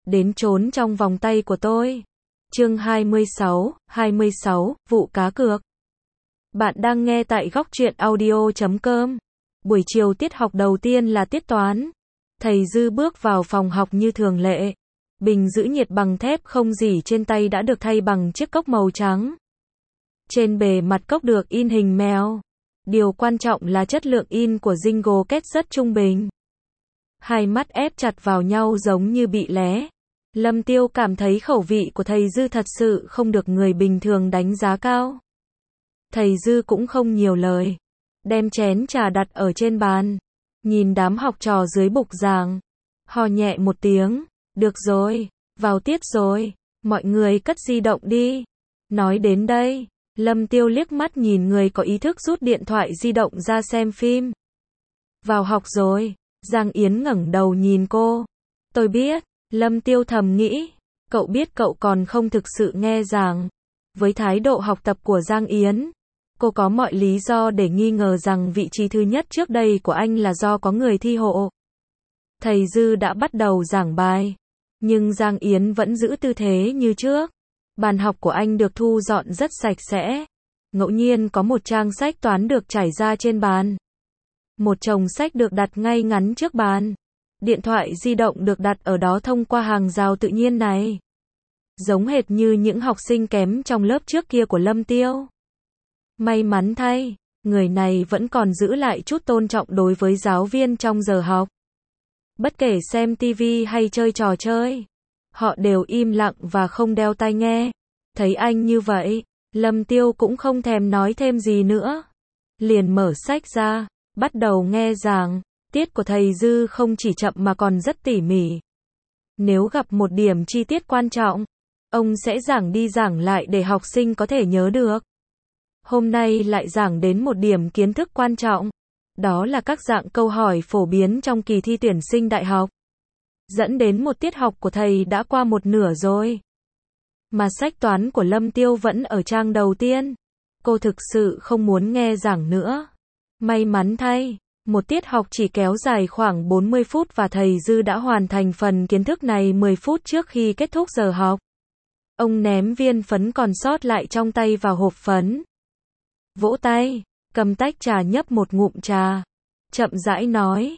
đến trốn trong vòng tay của tôi. Chương 26, vụ cá cược. Bạn đang nghe tại góc truyện audio.com. Buổi chiều tiết học đầu tiên là tiết toán. Thầy Dư bước vào phòng học như thường lệ. Bình giữ nhiệt bằng thép không rỉ trên tay đã được thay bằng chiếc cốc màu trắng. Trên bề mặt cốc được in hình mèo. Điều quan trọng là chất lượng in của jingle kết rất trung bình. Hai mắt ép chặt vào nhau giống như bị lé. Lâm Tiêu cảm thấy khẩu vị của thầy Dư thật sự không được người bình thường đánh giá cao. Thầy Dư cũng không nhiều lời. Đem chén trà đặt ở trên bàn. Nhìn đám học trò dưới bục giảng. Hò nhẹ một tiếng. Được rồi, vào tiết rồi. Mọi người cất di động đi. Nói đến đây, Lâm Tiêu liếc mắt nhìn người có ý thức rút điện thoại di động ra xem phim. Vào học rồi. Giang Yến ngẩng đầu nhìn cô. Tôi biết. Lâm Tiêu thầm nghĩ. Cậu biết cậu còn không thực sự nghe giảng. Với thái độ học tập của Giang Yến, cô có mọi lý do để nghi ngờ rằng vị trí thứ nhất trước đây của anh là do có người thi hộ. Thầy Dư đã bắt đầu giảng bài. Nhưng Giang Yến vẫn giữ tư thế như trước. Bàn học của anh được thu dọn rất sạch sẽ. Ngẫu nhiên có một trang sách toán được trải ra trên bàn. Một chồng sách được đặt ngay ngắn trước bàn. Điện thoại di động được đặt ở đó thông qua hàng rào tự nhiên này. Giống hệt như những học sinh kém trong lớp trước kia của Lâm Tiêu. May mắn thay, người này vẫn còn giữ lại chút tôn trọng đối với giáo viên trong giờ học. Bất kể xem tivi hay chơi trò chơi, họ đều im lặng và không đeo tai nghe. Thấy anh như vậy, Lâm Tiêu cũng không thèm nói thêm gì nữa. Liền mở sách ra, bắt đầu nghe giảng. Tiết của thầy Dư không chỉ chậm mà còn rất tỉ mỉ. Nếu gặp một điểm chi tiết quan trọng, ông sẽ giảng đi giảng lại để học sinh có thể nhớ được. Hôm nay lại giảng đến một điểm kiến thức quan trọng. Đó là các dạng câu hỏi phổ biến trong kỳ thi tuyển sinh đại học. Dẫn đến một tiết học của thầy đã qua một nửa rồi. Mà sách toán của Lâm Tiêu vẫn ở trang đầu tiên. Cô thực sự không muốn nghe giảng nữa. May mắn thay, một tiết học chỉ kéo dài khoảng 40 phút và thầy Dư đã hoàn thành phần kiến thức này 10 phút trước khi kết thúc giờ học. Ông ném viên phấn còn sót lại trong tay vào hộp phấn. Vỗ tay, cầm tách trà nhấp một ngụm trà. Chậm rãi nói,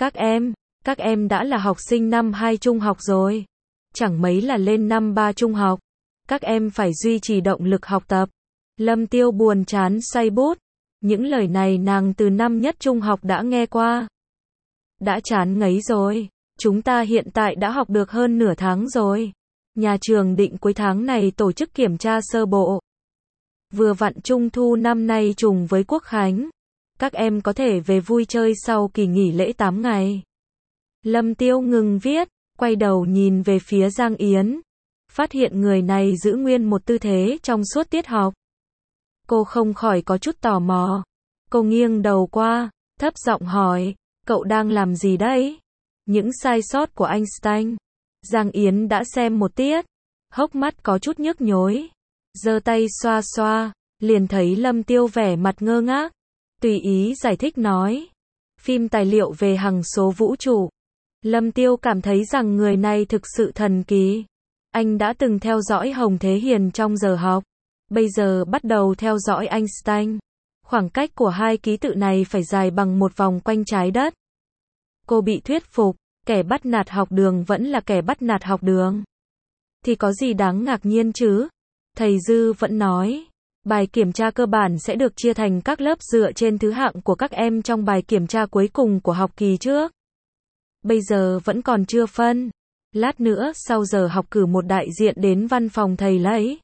các em đã là học sinh năm 2 trung học rồi. Chẳng mấy là lên năm 3 trung học. Các em phải duy trì động lực học tập. Lâm Tiêu buồn chán xoay bút. Những lời này nàng từ năm nhất trung học đã nghe qua. Đã chán ngấy rồi. Chúng ta hiện tại đã học được hơn nửa tháng rồi. Nhà trường định cuối tháng này tổ chức kiểm tra sơ bộ. Vừa vặn Trung thu năm nay trùng với Quốc khánh. Các em có thể về vui chơi sau kỳ nghỉ lễ 8 ngày. Lâm Tiêu ngừng viết, quay đầu nhìn về phía Giang Yến. Phát hiện người này giữ nguyên một tư thế trong suốt tiết học. Cô không khỏi có chút tò mò. Cô nghiêng đầu qua, thấp giọng hỏi, cậu đang làm gì đấy? Những sai sót của Einstein. Giang Yến đã xem một tiết, hốc mắt có chút nhức nhối. Giơ tay xoa xoa, liền thấy Lâm Tiêu vẻ mặt ngơ ngác. Tùy ý giải thích nói. Phim tài liệu về hằng số vũ trụ. Lâm Tiêu cảm thấy rằng người này thực sự thần kỳ. Anh đã từng theo dõi Hồng Thế Hiền trong giờ học. Bây giờ bắt đầu theo dõi Einstein. Khoảng cách của hai ký tự này phải dài bằng một vòng quanh trái đất. Cô bị thuyết phục, kẻ bắt nạt học đường vẫn là kẻ bắt nạt học đường. Thì có gì đáng ngạc nhiên chứ? Thầy Dư vẫn nói, bài kiểm tra cơ bản sẽ được chia thành các lớp dựa trên thứ hạng của các em trong bài kiểm tra cuối cùng của học kỳ trước. Bây giờ vẫn còn chưa phân. Lát nữa sau giờ học cử một đại diện đến văn phòng thầy lấy.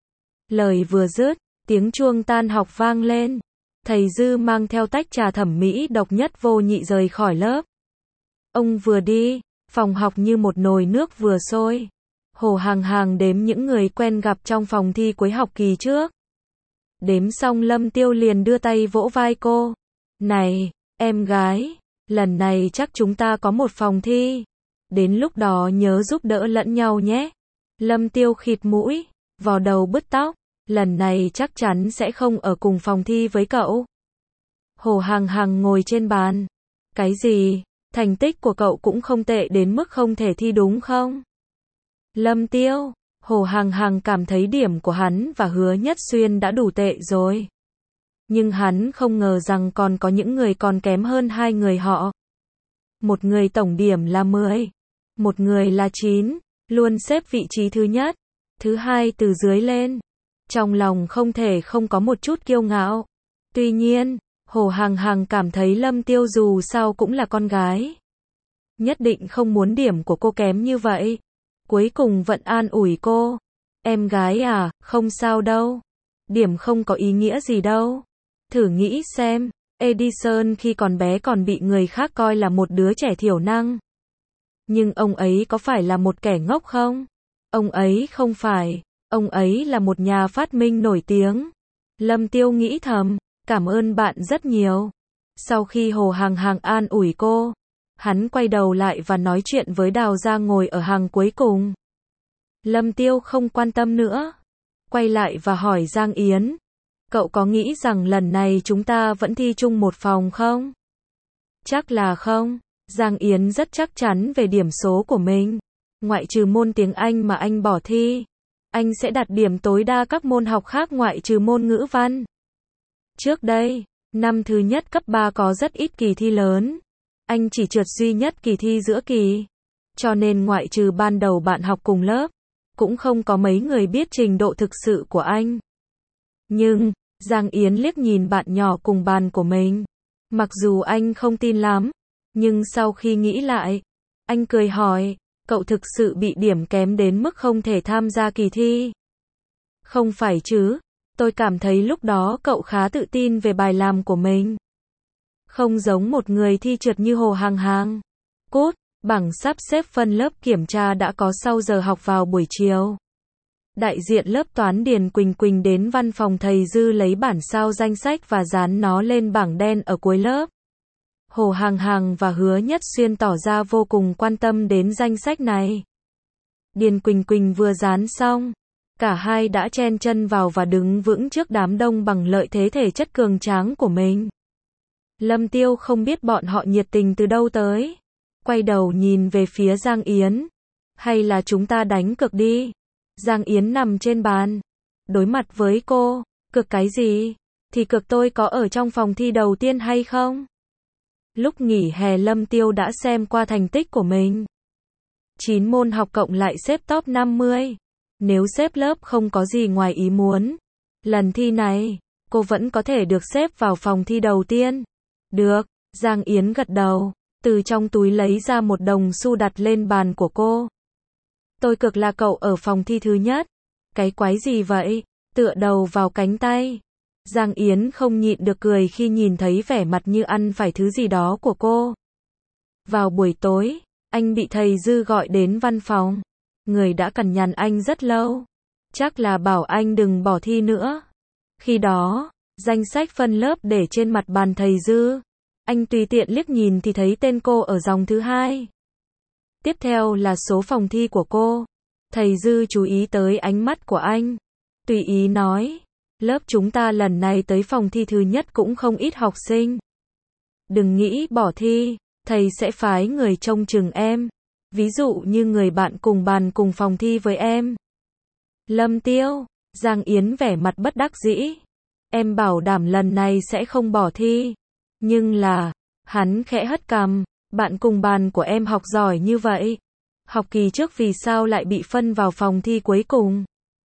Lời vừa dứt, tiếng chuông tan học vang lên. Thầy Dư mang theo tách trà thẩm mỹ độc nhất vô nhị rời khỏi lớp. Ông vừa đi, phòng học như một nồi nước vừa sôi. Hồ hàng đếm những người quen gặp trong phòng thi cuối học kỳ trước. Đếm xong Lâm Tiêu liền đưa tay vỗ vai cô. Này, em gái, lần này chắc chúng ta có một phòng thi. Đến lúc đó nhớ giúp đỡ lẫn nhau nhé. Lâm Tiêu khịt mũi, vò đầu bứt tóc. Lần này chắc chắn sẽ không ở cùng phòng thi với cậu. Hồ Hằng ngồi trên bàn. Cái gì? Thành tích của cậu cũng không tệ đến mức không thể thi đúng không? Lâm Tiêu, Hồ Hằng Hằng cảm thấy điểm của hắn và Hứa Nhất Xuyên đã đủ tệ rồi. Nhưng hắn không ngờ rằng còn có những người còn kém hơn hai người họ. Một người tổng điểm là 10, một người là 9, luôn xếp vị trí thứ nhất, thứ hai từ dưới lên. Trong lòng không thể không có một chút kiêu ngạo. Tuy nhiên, Hồ Hằng Hằng cảm thấy Lâm Tiêu dù sao cũng là con gái. Nhất định không muốn điểm của cô kém như vậy. Cuối cùng vẫn an ủi cô. Em gái à, không sao đâu. Điểm không có ý nghĩa gì đâu. Thử nghĩ xem, Edison khi còn bé còn bị người khác coi là một đứa trẻ thiểu năng. Nhưng ông ấy có phải là một kẻ ngốc không? Ông ấy không phải. Ông ấy là một nhà phát minh nổi tiếng. Lâm Tiêu nghĩ thầm, cảm ơn bạn rất nhiều. Sau khi Hồ Hằng Hằng an ủi cô, hắn quay đầu lại và nói chuyện với Đào Gia ngồi ở hàng cuối cùng. Lâm Tiêu không quan tâm nữa. Quay lại và hỏi Giang Yến. Cậu có nghĩ rằng lần này chúng ta vẫn thi chung một phòng không? Chắc là không. Giang Yến rất chắc chắn về điểm số của mình. Ngoại trừ môn tiếng Anh mà anh bỏ thi, anh sẽ đạt điểm tối đa các môn học khác ngoại trừ môn ngữ văn. Trước đây, năm thứ nhất cấp 3 có rất ít kỳ thi lớn. Anh chỉ trượt duy nhất kỳ thi giữa kỳ. Cho nên ngoại trừ ban đầu bạn học cùng lớp, cũng không có mấy người biết trình độ thực sự của anh. Nhưng, Giang Yến liếc nhìn bạn nhỏ cùng bàn của mình. Mặc dù anh không tin lắm, nhưng sau khi nghĩ lại, anh cười hỏi, cậu thực sự bị điểm kém đến mức không thể tham gia kỳ thi? Không phải chứ, tôi cảm thấy lúc đó cậu khá tự tin về bài làm của mình. Không giống một người thi trượt như Hồ Hằng Hằng. Cút, bảng sắp xếp phân lớp kiểm tra đã có sau giờ học vào buổi chiều. Đại diện lớp toán Điền Quỳnh Quỳnh đến văn phòng thầy Dư lấy bản sao danh sách và dán nó lên bảng đen ở cuối lớp. Hồ Hằng Hằng và Hứa Nhất Xuyên tỏ ra vô cùng quan tâm đến danh sách này. Điền Quỳnh Quỳnh vừa dán xong, cả hai đã chen chân vào và đứng vững trước đám đông bằng lợi thế thể chất cường tráng của mình. Lâm Tiêu không biết bọn họ nhiệt tình từ đâu tới. Quay đầu nhìn về phía Giang Yến. Hay là chúng ta đánh cược đi? Giang Yến nằm trên bàn. Đối mặt với cô. Cược cái gì? Thì cược tôi có ở trong phòng thi đầu tiên hay không? Lúc nghỉ hè Lâm Tiêu đã xem qua thành tích của mình. 9 môn học cộng lại xếp top 50. Nếu xếp lớp không có gì ngoài ý muốn, lần thi này, cô vẫn có thể được xếp vào phòng thi đầu tiên. Được, Giang Yến gật đầu, từ trong túi lấy ra một đồng xu đặt lên bàn của cô. Tôi cược là cậu ở phòng thi thứ nhất. Cái quái gì vậy? Tựa đầu vào cánh tay. Giang Yến không nhịn được cười khi nhìn thấy vẻ mặt như ăn phải thứ gì đó của cô. Vào buổi tối, anh bị thầy Dư gọi đến văn phòng. Người đã cằn nhằn anh rất lâu. Chắc là bảo anh đừng bỏ thi nữa. Khi đó, danh sách phân lớp để trên mặt bàn thầy Dư. Anh tùy tiện liếc nhìn thì thấy tên cô ở dòng thứ 2. Tiếp theo là số phòng thi của cô. Thầy Dư chú ý tới ánh mắt của anh. Tùy ý nói, lớp chúng ta lần này tới phòng thi thứ nhất cũng không ít học sinh. Đừng nghĩ bỏ thi, thầy sẽ phái người trông chừng em. Ví dụ như người bạn cùng bàn cùng phòng thi với em. Lâm Tiêu, Giang Yến vẻ mặt bất đắc dĩ. Em bảo đảm lần này sẽ không bỏ thi. Nhưng là, hắn khẽ hất cằm, bạn cùng bàn của em học giỏi như vậy. Học kỳ trước vì sao lại bị phân vào phòng thi cuối cùng?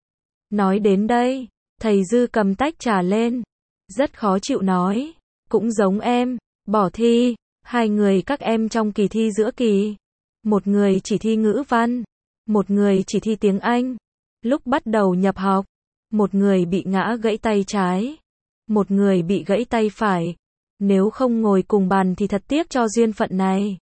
Nói đến đây, thầy Dư cầm tách trà lên. Rất khó chịu nói. Cũng giống em, bỏ thi, hai người các em trong kỳ thi giữa kỳ. Một người chỉ thi ngữ văn, một người chỉ thi tiếng Anh. Lúc bắt đầu nhập học, một người bị ngã gãy tay trái, một người bị gãy tay phải. Nếu không ngồi cùng bàn thì thật tiếc cho duyên phận này.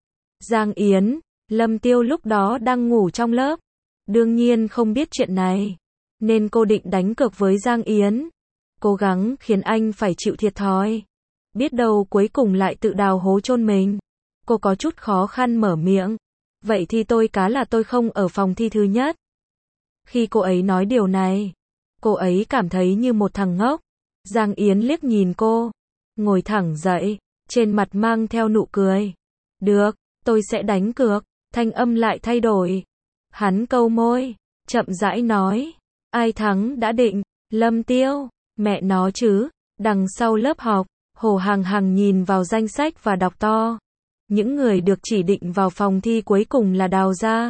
Giang Yến, Lâm Tiêu lúc đó đang ngủ trong lớp. Đương nhiên không biết chuyện này, nên cô định đánh cược với Giang Yến. Cố gắng khiến anh phải chịu thiệt thòi. Biết đâu cuối cùng lại tự đào hố chôn mình. Cô có chút khó khăn mở miệng. Vậy thì tôi cá là tôi không ở phòng thi thứ nhất. Khi cô ấy nói điều này, cô ấy cảm thấy như một thằng ngốc. Giang Yến liếc nhìn cô, ngồi thẳng dậy, trên mặt mang theo nụ cười. Được, tôi sẽ đánh cược. Thanh âm lại thay đổi. Hắn câu môi, chậm rãi nói. Ai thắng đã định, Lâm Tiêu, mẹ nó chứ, đằng sau lớp học, Hồ Hằng Hằng nhìn vào danh sách và đọc to. Những người được chỉ định vào phòng thi cuối cùng là Đào Gia,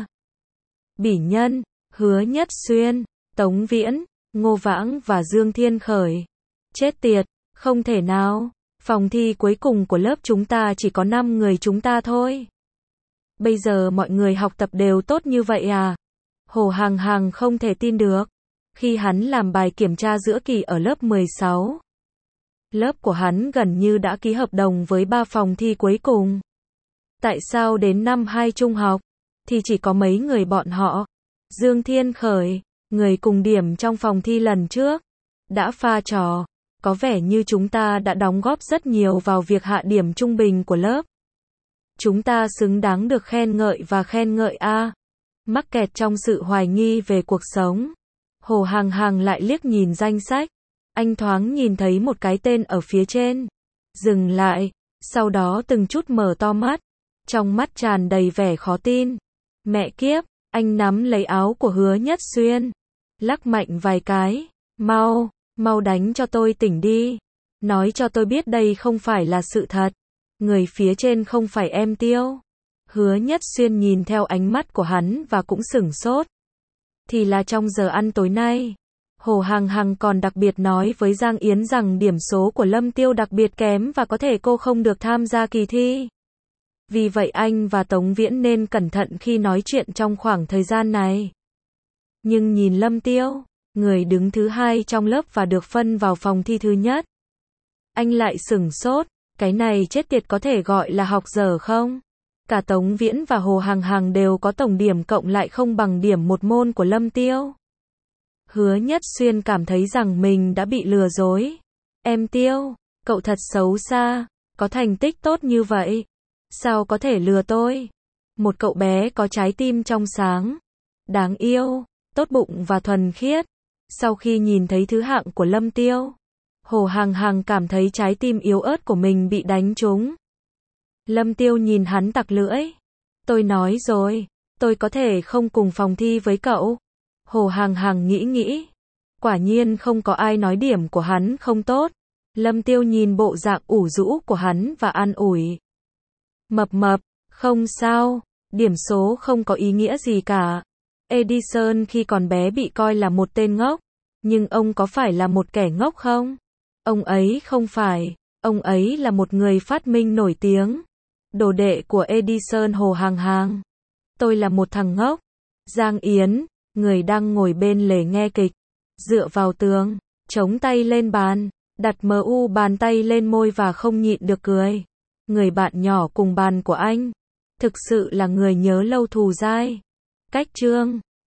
Bỉ Nhân, Hứa Nhất Xuyên, Tống Viễn, Ngô Vãng và Dương Thiên Khởi. Chết tiệt, không thể nào, phòng thi cuối cùng của lớp chúng ta chỉ có 5 người chúng ta thôi. Bây giờ mọi người học tập đều tốt như vậy à? Hồ Hằng Hằng không thể tin được. Khi hắn làm bài kiểm tra giữa kỳ ở lớp 16, lớp của hắn gần như đã ký hợp đồng với 3 phòng thi cuối cùng. Tại sao đến năm 2 trung học, thì chỉ có mấy người bọn họ? Dương Thiên Khởi, người cùng điểm trong phòng thi lần trước, đã pha trò. Có vẻ như chúng ta đã đóng góp rất nhiều vào việc hạ điểm trung bình của lớp. Chúng ta xứng đáng được khen ngợi và khen ngợi a. Mắc kẹt trong sự hoài nghi về cuộc sống, Hồ Hằng Hằng lại liếc nhìn danh sách. Anh thoáng nhìn thấy một cái tên ở phía trên. Dừng lại, sau đó từng chút mở to mắt, trong mắt tràn đầy vẻ khó tin. Mẹ kiếp, anh nắm lấy áo của Hứa Nhất Xuyên, lắc mạnh vài cái. Mau đánh cho tôi tỉnh đi. Nói cho tôi biết đây không phải là sự thật. Người phía trên không phải em Tiêu. Hứa Nhất Xuyên nhìn theo ánh mắt của hắn và cũng sửng sốt. Thì là trong giờ ăn tối nay, Hồ Hằng Hằng còn đặc biệt nói với Giang Yến rằng điểm số của Lâm Tiêu đặc biệt kém và có thể cô không được tham gia kỳ thi. Vì vậy anh và Tống Viễn nên cẩn thận khi nói chuyện trong khoảng thời gian này. Nhưng nhìn Lâm Tiêu, người đứng thứ 2 trong lớp và được phân vào phòng thi thứ nhất, anh lại sửng sốt. Cái này chết tiệt có thể gọi là học dở không? Cả Tống Viễn và Hồ Hằng Hằng đều có tổng điểm cộng lại không bằng điểm một môn của Lâm Tiêu. Hứa Nhất Xuyên cảm thấy rằng mình đã bị lừa dối. Em Tiêu, cậu thật xấu xa, có thành tích tốt như vậy, sao có thể lừa tôi? Một cậu bé có trái tim trong sáng, đáng yêu, tốt bụng và thuần khiết. Sau khi nhìn thấy thứ hạng của Lâm Tiêu, Hồ Hằng Hằng cảm thấy trái tim yếu ớt của mình bị đánh trúng. Lâm Tiêu nhìn hắn tặc lưỡi. Tôi nói rồi, tôi có thể không cùng phòng thi với cậu. Hồ Hằng Hằng nghĩ. Quả nhiên không có ai nói điểm của hắn không tốt. Lâm Tiêu nhìn bộ dạng ủ rũ của hắn và an ủi. Mập, không sao, điểm số không có ý nghĩa gì cả. Edison khi còn bé bị coi là một tên ngốc, nhưng ông có phải là một kẻ ngốc không? Ông ấy không phải, ông ấy là một người phát minh nổi tiếng. Đồ đệ của Edison Hồ Hằng Hằng. Tôi là một thằng ngốc. Giang Yến, người đang ngồi bên lề nghe kịch, dựa vào tường, chống tay lên bàn, đặt bàn tay lên môi và không nhịn được cười. Người bạn nhỏ cùng bàn của anh, thực sự là người nhớ lâu thù dai. Cách chương